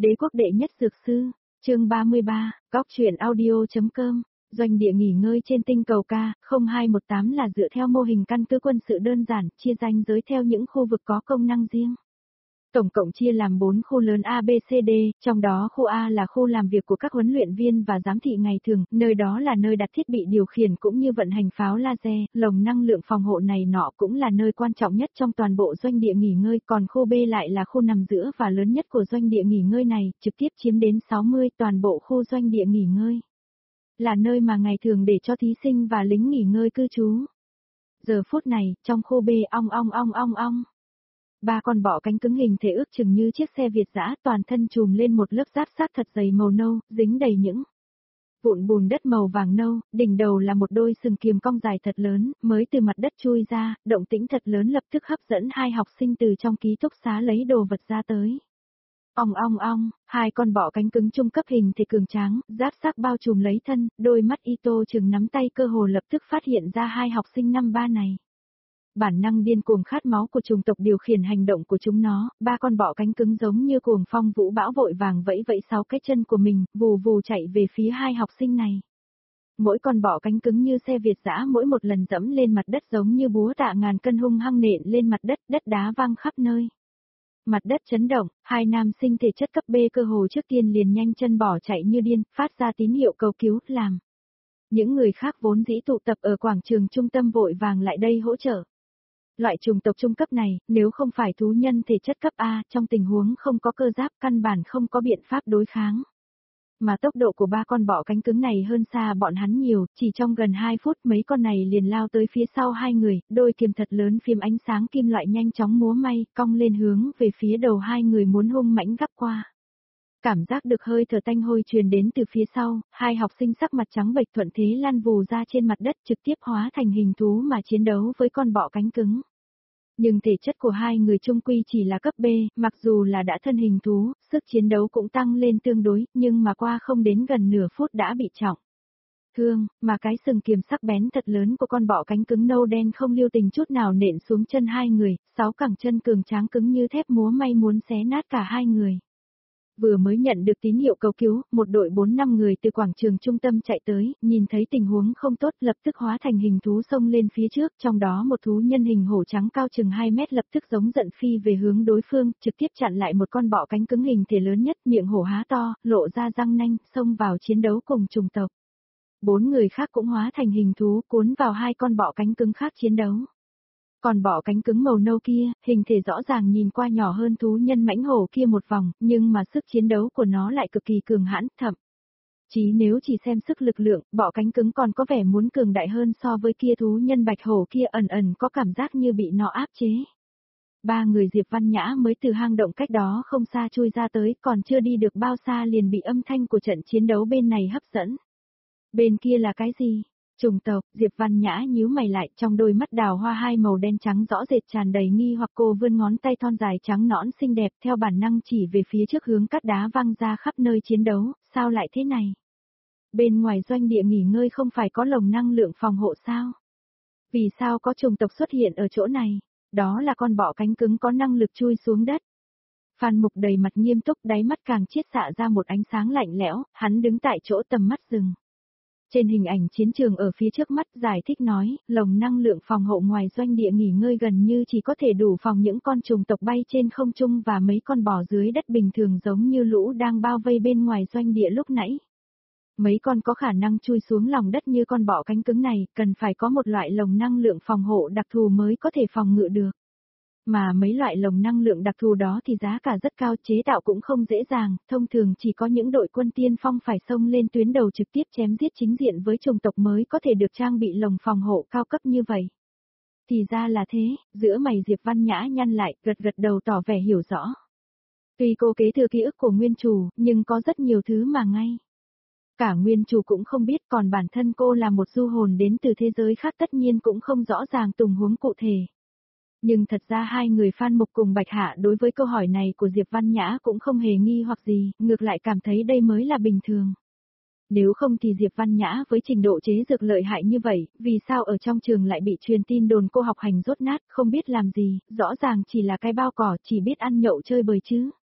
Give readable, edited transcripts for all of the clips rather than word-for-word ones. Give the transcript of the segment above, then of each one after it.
Đế quốc đệ nhất dược sư, chương 33, góc truyện audio.com. Doanh địa nghỉ ngơi trên tinh cầu K0218 là dựa theo mô hình căn cứ quân sự đơn giản, chia ranh giới theo những khu vực có công năng riêng. Tổng cộng chia làm 4 khu lớn A, B, C, D, trong đó khu A là khu làm việc của các huấn luyện viên và giám thị ngày thường, nơi đó là nơi đặt thiết bị điều khiển cũng như vận hành pháo laser, lồng năng lượng phòng hộ này nọ cũng là nơi quan trọng nhất trong toàn bộ doanh địa nghỉ ngơi, còn khu B lại là khu nằm giữa và lớn nhất của doanh địa nghỉ ngơi này, trực tiếp chiếm đến 60 toàn bộ khu doanh địa nghỉ ngơi. Là nơi mà ngày thường để cho thí sinh và lính nghỉ ngơi cư trú. Giờ phút này, trong khu B ong. 3 con bọ cánh cứng hình thể ước chừng như chiếc xe Việt dã, toàn thân trùm lên một lớp giáp xác thật dày màu nâu, dính đầy những vụn bùn đất màu vàng nâu, đỉnh đầu là một đôi sừng kiềm cong dài thật lớn, mới từ mặt đất chui ra, động tĩnh thật lớn lập tức hấp dẫn 2 học sinh từ trong ký túc xá lấy đồ vật ra tới. Ong, 2 con bọ cánh cứng trung cấp hình thể cường tráng, giáp xác bao trùm lấy thân, đôi mắt Ito chừng nắm tay cơ hồ lập tức phát hiện ra 2 học sinh năm 3 này. Bản năng điên cuồng khát máu của chủng tộc điều khiển hành động của chúng nó, 3 con bọ cánh cứng giống như cuồng phong vũ bão vội vàng vẫy 6 cái chân của mình, vù vù chạy về phía 2 học sinh này. Mỗi con bọ cánh cứng như xe Việt dã mỗi một lần dẫm lên mặt đất giống như búa tạ ngàn cân hung hăng nện lên mặt đất, đất đá văng khắp nơi. Mặt đất chấn động, 2 nam sinh thể chất cấp B cơ hồ trước tiên liền nhanh chân bỏ chạy như điên, phát ra tín hiệu cầu cứu, làm. Những người khác vốn dĩ tụ tập ở quảng trường trung tâm vội vàng lại đây hỗ trợ. Loại chủng tộc trung cấp này, nếu không phải thú nhân thể chất cấp A, trong tình huống không có cơ giáp căn bản không có biện pháp đối kháng. Mà tốc độ của 3 con bọ cánh cứng này hơn xa bọn hắn nhiều, chỉ trong gần 2 phút mấy con này liền lao tới phía sau 2 người, đôi kiếm thật lớn phim ánh sáng kim loại nhanh chóng múa may, cong lên hướng về phía đầu 2 người muốn hung mãnh gắp qua. Cảm giác được hơi thở tanh hôi truyền đến từ phía sau, 2 học sinh sắc mặt trắng bệch thuận thế lăn vù ra trên mặt đất trực tiếp hóa thành hình thú mà chiến đấu với con bọ cánh cứng. Nhưng thể chất của 2 người chung quy chỉ là cấp B, mặc dù là đã thân hình thú, sức chiến đấu cũng tăng lên tương đối, nhưng mà qua không đến gần nửa phút đã bị trọng thương, mà cái sừng kiềm sắc bén thật lớn của con bọ cánh cứng nâu đen không lưu tình chút nào nện xuống chân 2 người, 6 cẳng chân cường tráng cứng như thép múa may muốn xé nát cả 2 người. Vừa mới nhận được tín hiệu cầu cứu, một đội 4-5 người từ quảng trường trung tâm chạy tới, nhìn thấy tình huống không tốt lập tức hóa thành hình thú xông lên phía trước, trong đó một thú nhân hình hổ trắng cao chừng 2 mét lập tức giống giận phi về hướng đối phương, trực tiếp chặn lại một con bọ cánh cứng hình thể lớn nhất, miệng hổ há to, lộ ra răng nanh, xông vào chiến đấu cùng chủng tộc. 4 người khác cũng hóa thành hình thú cuốn vào 2 con bọ cánh cứng khác chiến đấu. Còn bọ cánh cứng màu nâu kia, hình thể rõ ràng nhìn qua nhỏ hơn thú nhân mãnh hổ kia một vòng, nhưng mà sức chiến đấu của nó lại cực kỳ cường hãn, thậm chí nếu chỉ xem sức lực lượng, bọ cánh cứng còn có vẻ muốn cường đại hơn so với kia thú nhân bạch hổ kia ẩn có cảm giác như bị nó áp chế. 3 người Diệp Văn Nhã mới từ hang động cách đó không xa chui ra tới, còn chưa đi được bao xa liền bị âm thanh của trận chiến đấu bên này hấp dẫn. Bên kia là cái gì? Chủng tộc, Diệp Văn Nhã nhíu mày lại, trong đôi mắt đào hoa 2 màu đen trắng rõ rệt tràn đầy nghi hoặc, cô vươn ngón tay thon dài trắng nõn xinh đẹp theo bản năng chỉ về phía trước hướng cát đá văng ra khắp nơi chiến đấu, sao lại thế này? Bên ngoài doanh địa nghỉ ngơi không phải có lồng năng lượng phòng hộ sao? Vì sao có chủng tộc xuất hiện ở chỗ này? Đó là con bọ cánh cứng có năng lực chui xuống đất. Phan Mục đầy mặt nghiêm túc, đáy mắt càng chiết xạ ra một ánh sáng lạnh lẽo, hắn đứng tại chỗ tầm mắt dừng. Trên hình ảnh chiến trường ở phía trước mắt giải thích nói, lồng năng lượng phòng hộ ngoài doanh địa nghỉ ngơi gần như chỉ có thể đủ phòng những con trùng tộc bay trên không trung và mấy con bò dưới đất bình thường giống như lũ đang bao vây bên ngoài doanh địa lúc nãy. Mấy con có khả năng chui xuống lòng đất như con bọ cánh cứng này, cần phải có một loại lồng năng lượng phòng hộ đặc thù mới có thể phòng ngự được. Mà mấy loại lồng năng lượng đặc thù đó thì giá cả rất cao, chế tạo cũng không dễ dàng, thông thường chỉ có những đội quân tiên phong phải xông lên tuyến đầu trực tiếp chém giết chính diện với chủng tộc mới có thể được trang bị lồng phòng hộ cao cấp như vậy. Thì ra là thế, giữa mày Diệp Văn Nhã nhăn lại, gật đầu tỏ vẻ hiểu rõ. Tuy cô kế thừa ký ức của nguyên chủ, nhưng có rất nhiều thứ mà ngay cả nguyên chủ cũng không biết, còn bản thân cô là một du hồn đến từ thế giới khác tất nhiên cũng không rõ ràng tình huống cụ thể. Nhưng thật ra 2 người Phan Mục cùng Bạch Hạ đối với câu hỏi này của Diệp Văn Nhã cũng không hề nghi hoặc gì, ngược lại cảm thấy đây mới là bình thường. Nếu không thì Diệp Văn Nhã với trình độ chế dược lợi hại như vậy, vì sao ở trong trường lại bị truyền tin đồn cô học hành dốt nát, không biết làm gì, rõ ràng chỉ là cái bao cỏ, chỉ biết ăn nhậu chơi bời chứ.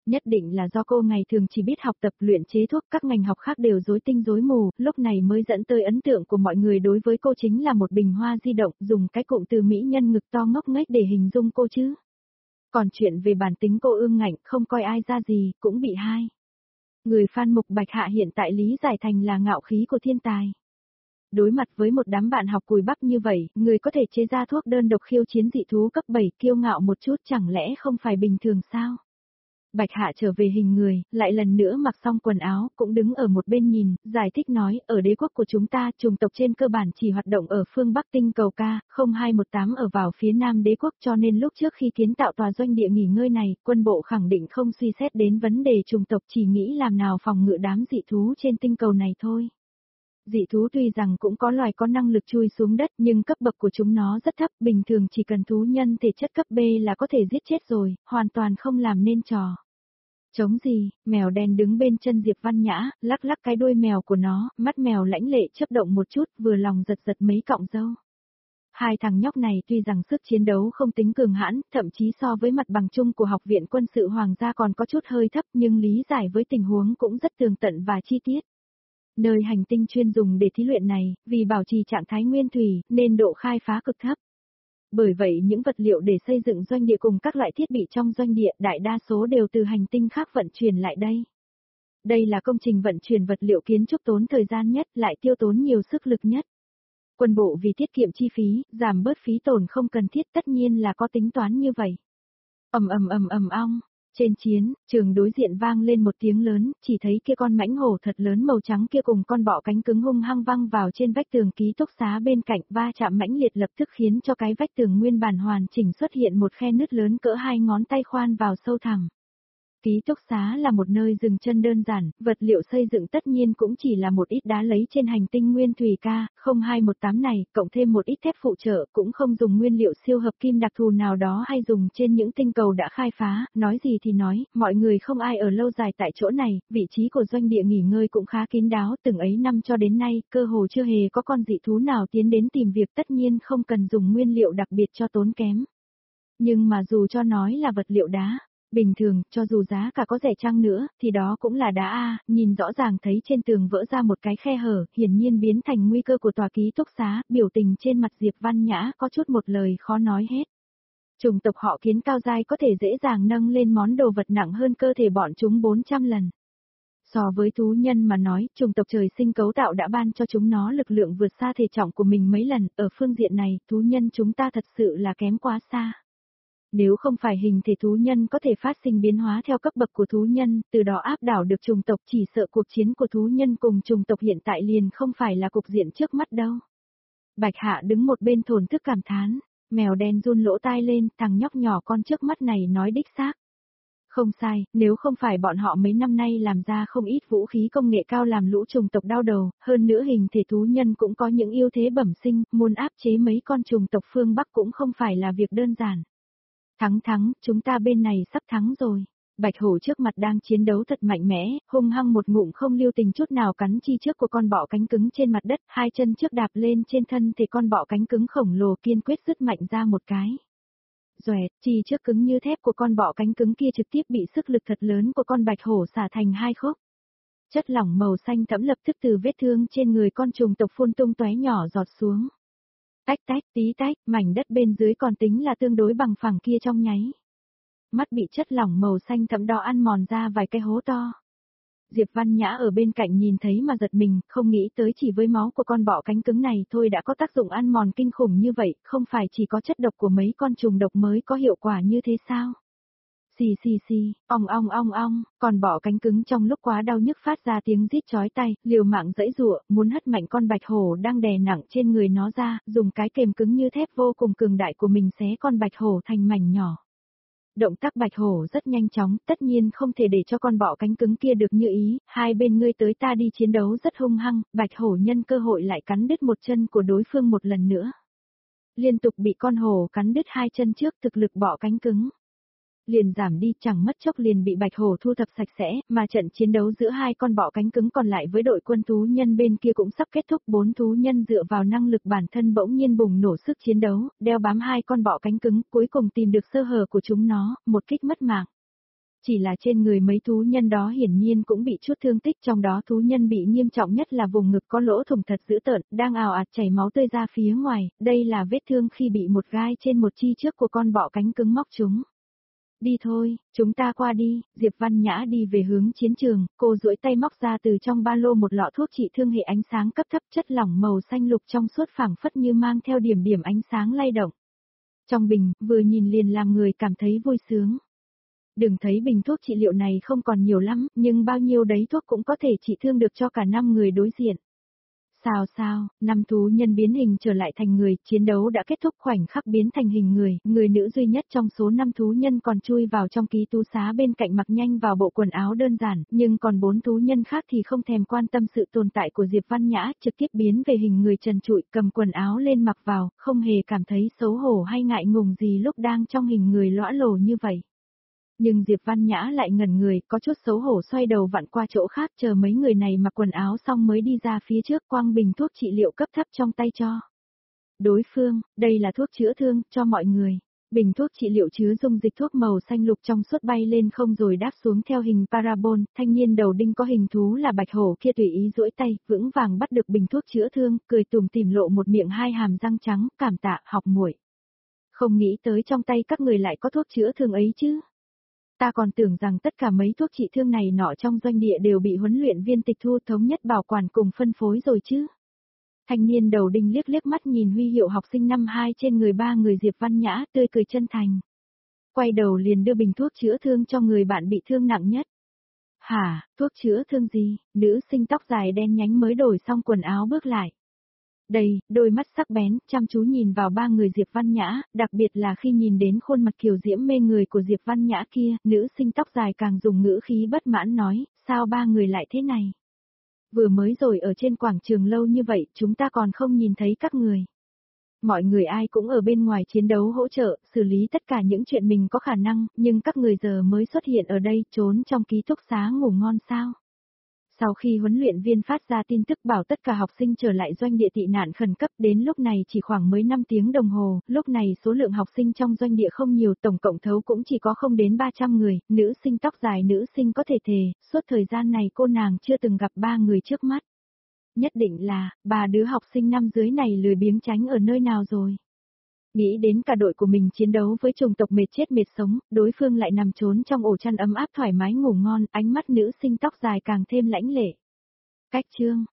Nhất định là do cô ngày thường chỉ biết học tập luyện chế thuốc, các ngành học khác đều rối tinh rối mù, lúc này mới dẫn tới ấn tượng của mọi người đối với cô chính là một bình hoa di động, dùng cái cụm từ mỹ nhân ngực to ngốc nghếch để hình dung cô chứ. Còn chuyện về bản tính cô ương ngạnh, không coi ai ra gì, cũng bị hai. Người fan mục Bạch Hạ hiện tại lý giải thành là ngạo khí của thiên tài. Đối mặt với một đám bạn học cùi bắp như vậy, người có thể chế ra thuốc đơn độc khiêu chiến dị thú cấp 7 kiêu ngạo một chút chẳng lẽ không phải bình thường sao? Bạch Hạ trở về hình người, lại lần nữa mặc xong quần áo, cũng đứng ở một bên nhìn, giải thích nói, ở đế quốc của chúng ta, chủng tộc trên cơ bản chỉ hoạt động ở phương Bắc tinh cầu ca, 0218 ở vào phía nam đế quốc cho nên lúc trước khi kiến tạo tòa doanh địa nghỉ ngơi này, quân bộ khẳng định không suy xét đến vấn đề chủng tộc chỉ nghĩ làm nào phòng ngự đám dị thú trên tinh cầu này thôi. Dị thú tuy rằng cũng có loài có năng lực chui xuống đất nhưng cấp bậc của chúng nó rất thấp, bình thường chỉ cần thú nhân thể chất cấp B là có thể giết chết rồi, hoàn toàn không làm nên trò. Chống gì, mèo đen đứng bên chân Diệp Văn Nhã, lắc lắc cái đuôi mèo của nó, mắt mèo lãnh lệ chớp động một chút, vừa lòng giật giật mấy cọng râu. Hai thằng nhóc này tuy rằng sức chiến đấu không tính cường hãn, thậm chí so với mặt bằng chung của học viện quân sự hoàng gia còn có chút hơi thấp nhưng lý giải với tình huống cũng rất tường tận và chi tiết. Nơi hành tinh chuyên dùng để thí luyện này, vì bảo trì trạng thái nguyên thủy, nên độ khai phá cực thấp. Bởi vậy những vật liệu để xây dựng doanh địa cùng các loại thiết bị trong doanh địa đại đa số đều từ hành tinh khác vận chuyển lại đây. Đây là công trình vận chuyển vật liệu kiến trúc tốn thời gian nhất, lại tiêu tốn nhiều sức lực nhất. Quân bộ vì tiết kiệm chi phí, giảm bớt phí tổn không cần thiết tất nhiên là có tính toán như vậy. Ầm trên chiến, trường đối diện vang lên một tiếng lớn, chỉ thấy kia con mãnh hổ thật lớn màu trắng kia cùng con bọ cánh cứng hung hăng văng vào trên vách tường ký túc xá bên cạnh, va chạm mãnh liệt lập tức khiến cho cái vách tường nguyên bản hoàn chỉnh xuất hiện một khe nứt lớn cỡ 2 ngón tay khoan vào sâu thẳm. Ký túc xá là một nơi dừng chân đơn giản, vật liệu xây dựng tất nhiên cũng chỉ là một ít đá lấy trên hành tinh nguyên thủy ca, 0218 này, cộng thêm một ít thép phụ trợ, cũng không dùng nguyên liệu siêu hợp kim đặc thù nào đó hay dùng trên những tinh cầu đã khai phá, nói gì thì nói, mọi người không ai ở lâu dài tại chỗ này, vị trí của doanh địa nghỉ ngơi cũng khá kín đáo, từng ấy năm cho đến nay, cơ hồ chưa hề có con dị thú nào tiến đến tìm việc tất nhiên không cần dùng nguyên liệu đặc biệt cho tốn kém. Nhưng mà dù cho nói là vật liệu đá, bình thường, cho dù giá cả có rẻ chăng nữa, thì đó cũng là đá A, nhìn rõ ràng thấy trên tường vỡ ra một cái khe hở, hiển nhiên biến thành nguy cơ của tòa ký túc xá, biểu tình trên mặt Diệp Văn Nhã có chút một lời khó nói hết. Chủng tộc họ Kiến cao giai có thể dễ dàng nâng lên món đồ vật nặng hơn cơ thể bọn chúng 400 lần. So với thú nhân mà nói, chủng tộc trời sinh cấu tạo đã ban cho chúng nó lực lượng vượt xa thể trọng của mình mấy lần, ở phương diện này, thú nhân chúng ta thật sự là kém quá xa. Nếu không phải hình thể thú nhân có thể phát sinh biến hóa theo cấp bậc của thú nhân, từ đó áp đảo được chủng tộc chỉ sợ cuộc chiến của thú nhân cùng chủng tộc hiện tại liền không phải là cục diện trước mắt đâu. Bạch Hạ đứng một bên thổn thức cảm thán, mèo đen run lỗ tai lên, thằng nhóc nhỏ con trước mắt này nói đích xác. Không sai, nếu không phải bọn họ mấy năm nay làm ra không ít vũ khí công nghệ cao làm lũ chủng tộc đau đầu, hơn nữa hình thể thú nhân cũng có những ưu thế bẩm sinh, muốn áp chế mấy con chủng tộc phương Bắc cũng không phải là việc đơn giản. Thắng, chúng ta bên này sắp thắng rồi. Bạch hổ trước mặt đang chiến đấu thật mạnh mẽ, hung hăng một ngụm không lưu tình chút nào cắn chi trước của con bọ cánh cứng trên mặt đất, hai chân trước đạp lên trên thân thì con bọ cánh cứng khổng lồ kiên quyết dứt mạnh ra một cái. Xoẹt, chi trước cứng như thép của con bọ cánh cứng kia trực tiếp bị sức lực thật lớn của con bạch hổ xả thành hai khúc. Chất lỏng màu xanh thẫm lập tức từ vết thương trên người con trùng tộc phun tung tóe nhỏ giọt xuống. Tách tách tí tách, mảnh đất bên dưới còn tính là tương đối bằng phẳng kia trong nháy. Mắt bị chất lỏng màu xanh thẫm đỏ ăn mòn ra vài cái hố to. Diệp Văn Nhã ở bên cạnh nhìn thấy mà giật mình, không nghĩ tới chỉ với máu của con bọ cánh cứng này thôi đã có tác dụng ăn mòn kinh khủng như vậy, không phải chỉ có chất độc của mấy con trùng độc mới có hiệu quả như thế sao? Xì, ong, còn bọ cánh cứng trong lúc quá đau nhức phát ra tiếng rít chói tai, liều mạng giãy giụa, muốn hất mạnh con bạch hổ đang đè nặng trên người nó ra, dùng cái kềm cứng như thép vô cùng cường đại của mình xé con bạch hổ thành mảnh nhỏ. Động tác bạch hổ rất nhanh chóng, tất nhiên không thể để cho con bọ cánh cứng kia được như ý, hai bên ngươi tới ta đi chiến đấu rất hung hăng, bạch hổ nhân cơ hội lại cắn đứt một chân của đối phương một lần nữa. Liên tục bị con hổ cắn đứt hai chân trước, thực lực bọ cánh cứng liền giảm đi, chẳng mất chốc liền bị bạch hổ thu thập sạch sẽ, mà trận chiến đấu giữa hai con bọ cánh cứng còn lại với đội quân thú nhân bên kia cũng sắp kết thúc. Bốn thú nhân dựa vào năng lực bản thân bỗng nhiên bùng nổ sức chiến đấu, đeo bám hai con bọ cánh cứng, cuối cùng tìm được sơ hở của chúng nó, một kích mất mạng. Chỉ là trên người mấy thú nhân đó hiển nhiên cũng bị chút thương tích, trong đó thú nhân bị nghiêm trọng nhất là vùng ngực có lỗ thủng thật dữ tợn, đang ào ạt chảy máu tươi ra phía ngoài, đây là vết thương khi bị một gai trên một chi trước của con bọ cánh cứng móc chúng. Đi thôi, chúng ta qua đi, Diệp Văn Nhã đi về hướng chiến trường, cô duỗi tay móc ra từ trong ba lô một lọ thuốc trị thương hệ ánh sáng cấp thấp, chất lỏng màu xanh lục trong suốt phảng phất như mang theo điểm điểm ánh sáng lay động. Trong bình, vừa nhìn liền làm người cảm thấy vui sướng. Đừng thấy bình thuốc trị liệu này không còn nhiều lắm, nhưng bao nhiêu đấy thuốc cũng có thể trị thương được cho cả 5 người đối diện. Sao, 5 thú nhân biến hình trở lại thành người, chiến đấu đã kết thúc, khoảnh khắc biến thành hình người nữ duy nhất trong số 5 thú nhân còn chui vào trong ký túc xá bên cạnh, mặc nhanh vào bộ quần áo đơn giản, nhưng còn 4 thú nhân khác thì không thèm quan tâm sự tồn tại của Diệp Văn Nhã, trực tiếp biến về hình người trần trụi, cầm quần áo lên mặc vào, không hề cảm thấy xấu hổ hay ngại ngùng gì lúc đang trong hình người lõa lồ như vậy. Nhưng Diệp Văn Nhã lại ngẩn người, có chút xấu hổ xoay đầu vặn qua chỗ khác, chờ mấy người này mặc quần áo xong mới đi ra phía trước, quăng bình thuốc trị liệu cấp thấp trong tay cho đối phương. Đây là thuốc chữa thương, cho mọi người. Bình thuốc trị liệu chứa dung dịch thuốc màu xanh lục trong suốt bay lên không rồi đáp xuống theo hình parabol, thanh niên đầu đinh có hình thú là bạch hổ kia tùy ý duỗi tay, vững vàng bắt được bình thuốc chữa thương, cười tủm tỉm lộ một miệng hai hàm răng trắng, cảm tạ, học muội. Không nghĩ tới trong tay các người lại có thuốc chữa thương ấy chứ. Ta còn tưởng rằng tất cả mấy thuốc trị thương này nọ trong doanh địa đều bị huấn luyện viên tịch thu thống nhất bảo quản cùng phân phối rồi chứ. Thanh niên đầu đinh liếc mắt nhìn huy hiệu học sinh năm 2 trên người 3 người Diệp Văn Nhã, tươi cười chân thành. Quay đầu liền đưa bình thuốc chữa thương cho người bạn bị thương nặng nhất. Hả, thuốc chữa thương gì? Nữ sinh tóc dài đen nhánh mới đổi xong quần áo bước lại. Đây, đôi mắt sắc bén, chăm chú nhìn vào 3 người Diệp Văn Nhã, đặc biệt là khi nhìn đến khuôn mặt kiều diễm mê người của Diệp Văn Nhã kia, nữ sinh tóc dài càng dùng ngữ khí bất mãn nói, sao 3 người lại thế này? Vừa mới rồi ở trên quảng trường lâu như vậy, chúng ta còn không nhìn thấy các người. Mọi người ai cũng ở bên ngoài chiến đấu hỗ trợ, xử lý tất cả những chuyện mình có khả năng, nhưng các người giờ mới xuất hiện ở đây, trốn trong ký túc xá ngủ ngon sao? Sau khi huấn luyện viên phát ra tin tức bảo tất cả học sinh trở lại doanh địa tị nạn khẩn cấp, đến lúc này chỉ khoảng mới 5 tiếng đồng hồ, lúc này số lượng học sinh trong doanh địa không nhiều, tổng cộng thấu cũng chỉ có không đến 300 người, nữ sinh tóc dài nữ sinh có thể thề, suốt thời gian này cô nàng chưa từng gặp 3 người trước mắt. Nhất định là, 3 đứa học sinh năm dưới này lười biếng tránh ở nơi nào rồi. Nghĩ đến cả đội của mình chiến đấu với chủng tộc mệt chết mệt sống, đối phương lại nằm trốn trong ổ chăn ấm áp thoải mái ngủ ngon, ánh mắt nữ sinh tóc dài càng thêm lãnh lệ. Cách chương,